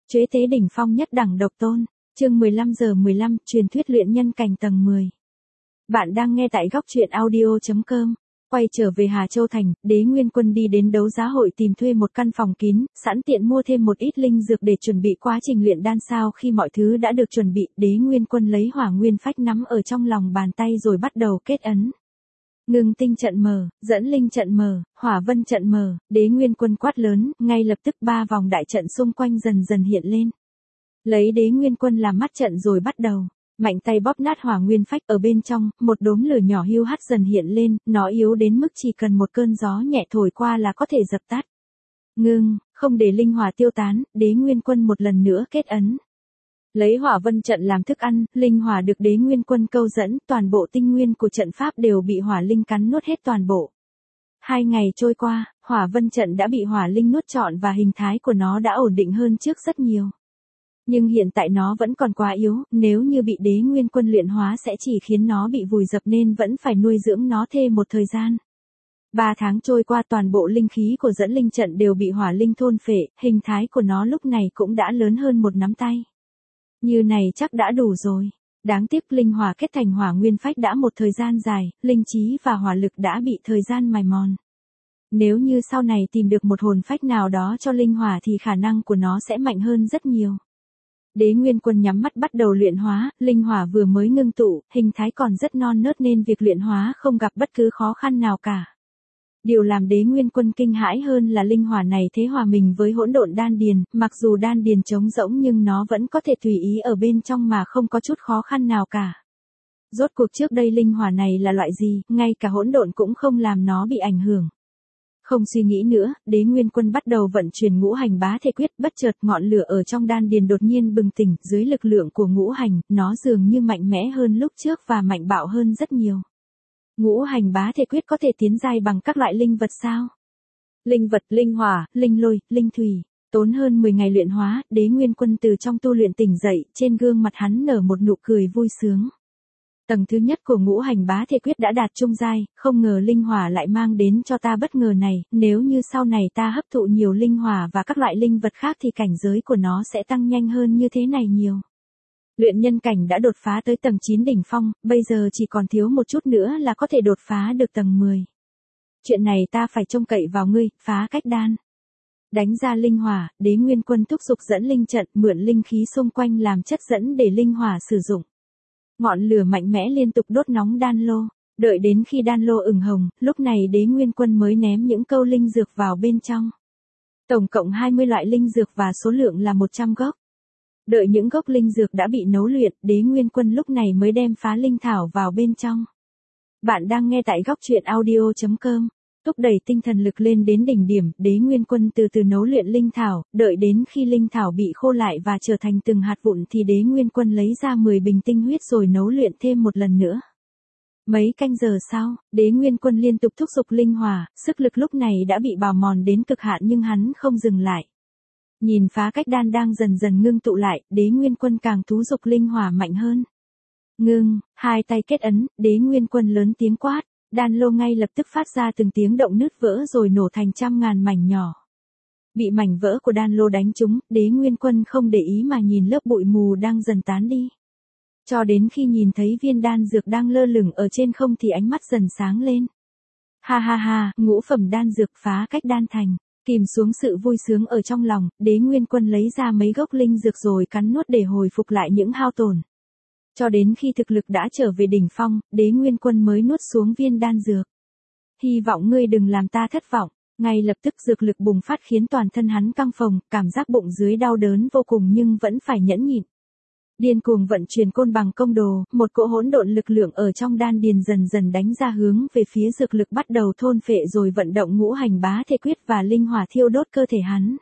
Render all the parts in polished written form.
Chế tế đỉnh phong nhất đẳng độc tôn, chương 15:15, truyền thuyết luyện nhân cảnh tầng 10. Bạn đang nghe tại góc truyện audio.com. Quay trở về Hà Châu Thành, Đế Nguyên Quân đi đến đấu giá hội tìm thuê một căn phòng kín, sẵn tiện mua thêm một ít linh dược để chuẩn bị quá trình luyện đan. Sau khi mọi thứ đã được chuẩn bị, Đế Nguyên Quân lấy hỏa nguyên phách nắm ở trong lòng bàn tay rồi bắt đầu kết ấn. Ngưng tinh trận mở, dẫn linh trận mở, hỏa vân trận mở, Đế Nguyên Quân quát lớn, ngay lập tức 3 vòng đại trận xung quanh dần dần hiện lên. Lấy Đế Nguyên Quân làm mắt trận rồi bắt đầu, mạnh tay bóp nát hỏa nguyên phách. Ở bên trong, một đốm lửa nhỏ hiu hắt dần hiện lên, nó yếu đến mức chỉ cần một cơn gió nhẹ thổi qua là có thể dập tắt. Ngưng, không để linh hỏa tiêu tán, Đế Nguyên Quân một lần nữa kết ấn. Lấy hỏa vân trận làm thức ăn, linh hỏa được Đế Nguyên Quân câu dẫn, toàn bộ tinh nguyên của trận pháp đều bị hỏa linh cắn nuốt hết toàn bộ. 2 ngày trôi qua, hỏa vân trận đã bị hỏa linh nuốt trọn và hình thái của nó đã ổn định hơn trước rất nhiều. Nhưng hiện tại nó vẫn còn quá yếu, nếu như bị Đế Nguyên Quân luyện hóa sẽ chỉ khiến nó bị vùi dập nên vẫn phải nuôi dưỡng nó thêm một thời gian. 3 tháng trôi qua, toàn bộ linh khí của dẫn linh trận đều bị hỏa linh thôn phệ, hình thái của nó lúc này cũng đã lớn hơn một nắm tay. Như này chắc đã đủ rồi. Đáng tiếc linh hỏa kết thành hỏa nguyên phách đã một thời gian dài, linh trí và hỏa lực đã bị thời gian mài mòn. Nếu như sau này tìm được một hồn phách nào đó cho linh hỏa thì khả năng của nó sẽ mạnh hơn rất nhiều. Đế Nguyên Quân nhắm mắt bắt đầu luyện hóa, linh hỏa vừa mới ngưng tụ, hình thái còn rất non nớt nên việc luyện hóa không gặp bất cứ khó khăn nào cả. Điều làm Đế Nguyên Quân kinh hãi hơn là linh hỏa này thế hòa mình với hỗn độn đan điền, mặc dù đan điền trống rỗng nhưng nó vẫn có thể tùy ý ở bên trong mà không có chút khó khăn nào cả. Rốt cuộc trước đây linh hỏa này là loại gì, ngay cả hỗn độn cũng không làm nó bị ảnh hưởng. Không suy nghĩ nữa, Đế Nguyên Quân bắt đầu vận chuyển ngũ hành bá thể quyết, bất chợt ngọn lửa ở trong đan điền đột nhiên bừng tỉnh, dưới lực lượng của ngũ hành, nó dường như mạnh mẽ hơn lúc trước và mạnh bạo hơn rất nhiều. Ngũ hành bá thể quyết có thể tiến giai bằng các loại linh vật sao? Linh vật, linh hỏa, linh lôi, linh thủy. Tốn hơn 10 ngày luyện hóa, Đế Nguyên Quân từ trong tu luyện tỉnh dậy, trên gương mặt hắn nở một nụ cười vui sướng. Tầng thứ nhất của ngũ hành bá thể quyết đã đạt trung giai, không ngờ linh hỏa lại mang đến cho ta bất ngờ này, nếu như sau này ta hấp thụ nhiều linh hỏa và các loại linh vật khác thì cảnh giới của nó sẽ tăng nhanh hơn như thế này nhiều. Luyện nhân cảnh đã đột phá tới tầng 9 đỉnh phong, bây giờ chỉ còn thiếu một chút nữa là có thể đột phá được tầng 10. Chuyện này ta phải trông cậy vào ngươi, Phá Cách Đan. Đánh ra linh hỏa, Đế Nguyên Quân thúc giục dẫn linh trận, mượn linh khí xung quanh làm chất dẫn để linh hỏa sử dụng. Ngọn lửa mạnh mẽ liên tục đốt nóng đan lô, đợi đến khi đan lô ửng hồng, lúc này Đế Nguyên Quân mới ném những câu linh dược vào bên trong. Tổng cộng 20 loại linh dược và số lượng là 100 gốc. Đợi những gốc linh dược đã bị nấu luyện, Đế Nguyên Quân lúc này mới đem phá linh thảo vào bên trong. Bạn đang nghe tại góc truyện audio.com. Thúc đẩy tinh thần lực lên đến đỉnh điểm, Đế Nguyên Quân từ từ nấu luyện linh thảo, đợi đến khi linh thảo bị khô lại và trở thành từng hạt vụn thì Đế Nguyên Quân lấy ra 10 bình tinh huyết rồi nấu luyện thêm một lần nữa. Mấy canh giờ sau, Đế Nguyên Quân liên tục thúc giục linh hỏa, sức lực lúc này đã bị bào mòn đến cực hạn nhưng hắn không dừng lại. Nhìn Phá Cách Đan đang dần dần ngưng tụ lại, Đế Nguyên Quân càng thúc giục linh hỏa mạnh hơn. Ngưng, hai tay kết ấn, Đế Nguyên Quân lớn tiếng quát. Đan lô ngay lập tức phát ra từng tiếng động nứt vỡ rồi nổ thành trăm ngàn mảnh nhỏ. Bị mảnh vỡ của đan lô đánh trúng, Đế Nguyên Quân không để ý mà nhìn lớp bụi mù đang dần tán đi. Cho đến khi nhìn thấy viên đan dược đang lơ lửng ở trên không thì ánh mắt dần sáng lên. Ha ha ha, ngũ phẩm đan dược Phá Cách Đan thành. Kìm xuống sự vui sướng ở trong lòng, Đế Nguyên Quân lấy ra mấy gốc linh dược rồi cắn nuốt để hồi phục lại những hao tổn. Cho đến khi thực lực đã trở về đỉnh phong, Đế Nguyên Quân mới nuốt xuống viên đan dược. Hy vọng ngươi đừng làm ta thất vọng. Ngay lập tức dược lực bùng phát khiến toàn thân hắn căng phồng, cảm giác bụng dưới đau đớn vô cùng nhưng vẫn phải nhẫn nhịn. Điên cuồng vận chuyển côn bằng công đồ, một cỗ hỗn độn lực lượng ở trong đan điền dần dần đánh ra hướng về phía dược lực bắt đầu thôn phệ rồi vận động ngũ hành bá thể quyết và linh hỏa thiêu đốt cơ thể hắn.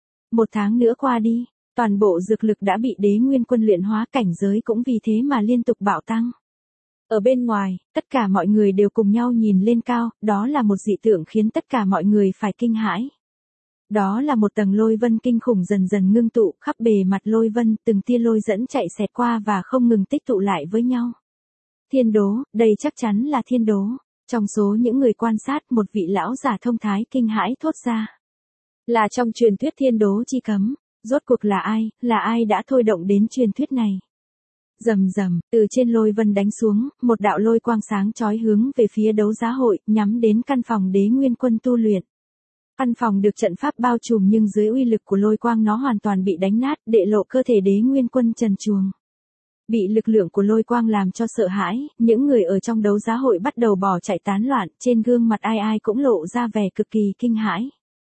1 tháng nữa qua đi. Toàn bộ dược lực đã bị Đế Nguyên Quân luyện hóa, cảnh giới cũng vì thế mà liên tục bạo tăng. Ở bên ngoài, tất cả mọi người đều cùng nhau nhìn lên cao, đó là một dị tượng khiến tất cả mọi người phải kinh hãi. Đó là một tầng lôi vân kinh khủng dần dần ngưng tụ, khắp bề mặt lôi vân, từng tia lôi dẫn chạy xẹt qua và không ngừng tích tụ lại với nhau. Thiên đố, đây chắc chắn là thiên đố. Trong số những người quan sát, một vị lão giả thông thái kinh hãi thốt ra. Là trong truyền thuyết thiên đố chi cấm. Rốt cuộc là ai đã thôi động đến truyền thuyết này? Rầm rầm, từ trên lôi vân đánh xuống, một đạo lôi quang sáng chói hướng về phía đấu giá hội, nhắm đến căn phòng Đế Nguyên Quân tu luyện. Căn phòng được trận pháp bao trùm nhưng dưới uy lực của lôi quang nó hoàn toàn bị đánh nát, đệ lộ cơ thể Đế Nguyên Quân trần truồng. Bị lực lượng của lôi quang làm cho sợ hãi, những người ở trong đấu giá hội bắt đầu bỏ chạy tán loạn, trên gương mặt ai ai cũng lộ ra vẻ cực kỳ kinh hãi.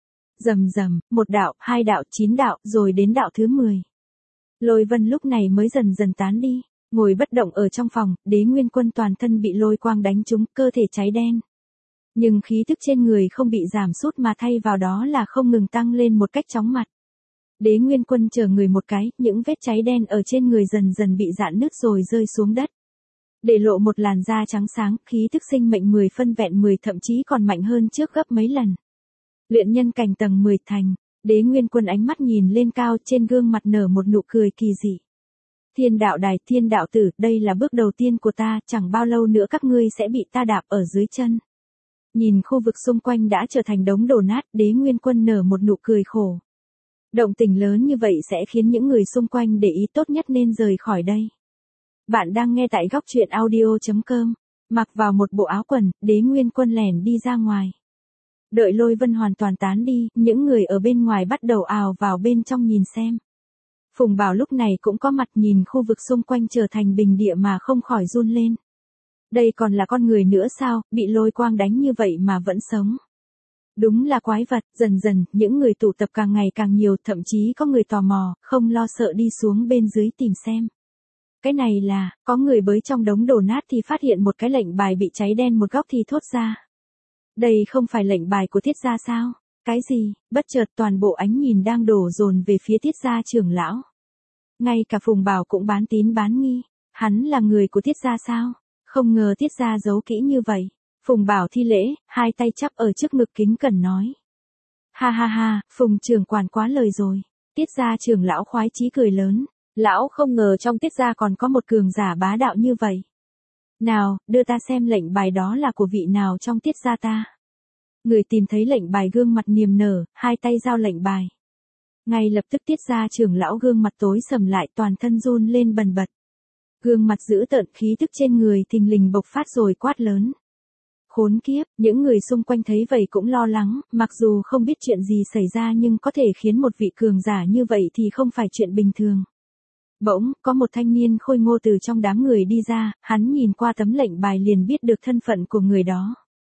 Rầm rầm, một đạo, hai đạo, 9 đạo, rồi đến đạo thứ 10. Lôi vân lúc này mới dần dần tán đi, ngồi bất động ở trong phòng, Đế Nguyên Quân toàn thân bị lôi quang đánh trúng, cơ thể cháy đen. Nhưng khí tức trên người không bị giảm sút mà thay vào đó là không ngừng tăng lên một cách chóng mặt. Đế Nguyên Quân chờ người một cái, những vết cháy đen ở trên người dần dần bị rạn nứt rồi rơi xuống đất. Để lộ một làn da trắng sáng, khí tức sinh mệnh 10 phân vẹn 10 thậm chí còn mạnh hơn trước gấp mấy lần. Luyện nhân cảnh tầng 10 thành, Đế Nguyên Quân ánh mắt nhìn lên cao, trên gương mặt nở một nụ cười kỳ dị. Thiên đạo đài, thiên đạo tử, đây là bước đầu tiên của ta, chẳng bao lâu nữa các ngươi sẽ bị ta đạp ở dưới chân. Nhìn khu vực xung quanh đã trở thành đống đổ nát, Đế Nguyên Quân nở một nụ cười khổ. Động tĩnh lớn như vậy sẽ khiến những người xung quanh để ý, tốt nhất nên rời khỏi đây. Bạn đang nghe tại góc truyện audio.com. Mặc vào một bộ áo quần, Đế Nguyên Quân lẻn đi ra ngoài. Đợi lôi vân hoàn toàn tán đi, những người ở bên ngoài bắt đầu ào vào bên trong nhìn xem. Phùng Bảo lúc này cũng có mặt, nhìn khu vực xung quanh trở thành bình địa mà không khỏi run lên. Đây còn là con người nữa sao, bị lôi quang đánh như vậy mà vẫn sống. Đúng là quái vật, dần dần, những người tụ tập càng ngày càng nhiều, thậm chí có người tò mò, không lo sợ đi xuống bên dưới tìm xem. Cái này là, có người bới trong đống đổ nát thì phát hiện một cái lệnh bài bị cháy đen một góc thì thốt ra. Đây không phải lệnh bài của Tiết gia sao? Cái gì? Bất chợt toàn bộ ánh nhìn đang đổ dồn về phía Tiết gia trưởng lão. Ngay cả Phùng Bảo cũng bán tín bán nghi. Hắn là người của Tiết gia sao? Không ngờ Tiết gia giấu kỹ như vậy. Phùng Bảo thi lễ, hai tay chắp ở trước ngực kính cẩn nói. Ha ha ha, Phùng trưởng quản quá lời rồi. Tiết gia trưởng lão khoái chí cười lớn. Lão không ngờ trong Tiết gia còn có một cường giả bá đạo như vậy. Nào, đưa ta xem lệnh bài đó là của vị nào trong Tiết gia ta. Người tìm thấy lệnh bài gương mặt niềm nở, hai tay giao lệnh bài. Ngay lập tức Tiết gia trưởng lão gương mặt tối sầm lại, toàn thân run lên bần bật. Gương mặt dữ tợn, khí tức trên người thình lình bộc phát rồi quát lớn. Khốn kiếp, những người xung quanh thấy vậy cũng lo lắng, mặc dù không biết chuyện gì xảy ra nhưng có thể khiến một vị cường giả như vậy thì không phải chuyện bình thường. Bỗng, có một thanh niên khôi ngô từ trong đám người đi ra, hắn nhìn qua tấm lệnh bài liền biết được thân phận của người đó.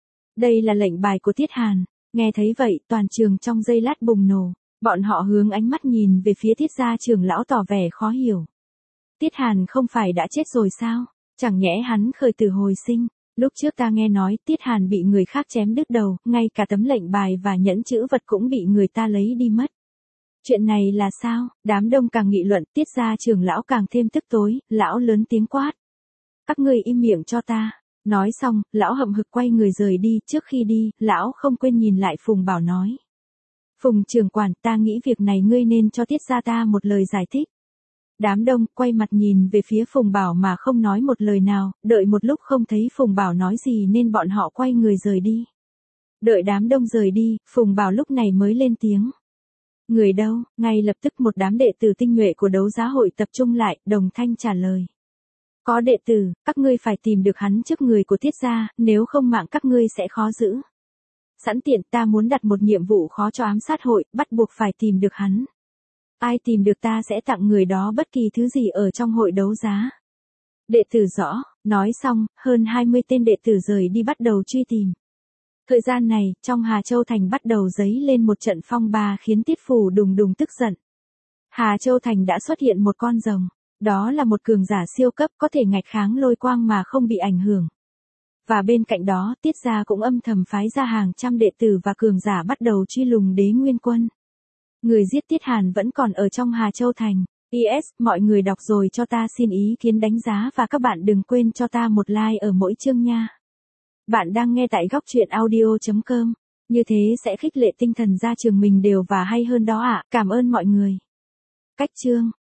Đây là lệnh bài của Tiết Hàn. Nghe thấy vậy, toàn trường trong giây lát bùng nổ, bọn họ hướng ánh mắt nhìn về phía Tiết gia trưởng lão tỏ vẻ khó hiểu. Tiết Hàn không phải đã chết rồi sao? Chẳng nhẽ hắn khởi tử hồi sinh? Lúc trước ta nghe nói Tiết Hàn bị người khác chém đứt đầu, ngay cả tấm lệnh bài và nhẫn chữ vật cũng bị người ta lấy đi mất. Chuyện này là sao? Đám đông càng nghị luận, Tiết gia trưởng lão càng thêm tức tối, lão lớn tiếng quát. Các ngươi im miệng cho ta. Nói xong, lão hậm hực quay người rời đi, trước khi đi, lão không quên nhìn lại Phùng Bảo nói. Phùng trưởng quản, ta nghĩ việc này ngươi nên cho Tiết gia ta một lời giải thích. Đám đông quay mặt nhìn về phía Phùng Bảo mà không nói một lời nào, đợi một lúc không thấy Phùng Bảo nói gì nên bọn họ quay người rời đi. Đợi đám đông rời đi, Phùng Bảo lúc này mới lên tiếng. Người đâu? Ngay lập tức một đám đệ tử tinh nhuệ của đấu giá hội tập trung lại, đồng thanh trả lời. Có đệ tử, các ngươi phải tìm được hắn trước người của Tiết gia, nếu không mạng các ngươi sẽ khó giữ. Sẵn tiện ta muốn đặt một nhiệm vụ khó cho ám sát hội, bắt buộc phải tìm được hắn. Ai tìm được ta sẽ tặng người đó bất kỳ thứ gì ở trong hội đấu giá. Đệ tử rõ, nói xong, hơn 20 tên đệ tử rời đi bắt đầu truy tìm. Thời gian này, trong Hà Châu Thành bắt đầu dấy lên một trận phong ba khiến Tiết Phủ đùng đùng tức giận. Hà Châu Thành đã xuất hiện một con rồng. Đó là một cường giả siêu cấp có thể ngạch kháng lôi quang mà không bị ảnh hưởng. Và bên cạnh đó, Tiết gia cũng âm thầm phái ra hàng trăm đệ tử và cường giả bắt đầu truy lùng Đế Nguyên Quân. Người giết Tiết Hàn vẫn còn ở trong Hà Châu Thành. PS, mọi người đọc rồi cho ta xin ý kiến đánh giá và các bạn đừng quên cho ta một like ở mỗi chương nha. Bạn đang nghe tại góc truyện audio.com. Như thế sẽ khích lệ tinh thần ra trường mình đều và hay hơn đó ạ. Cảm ơn mọi người. Cách chương.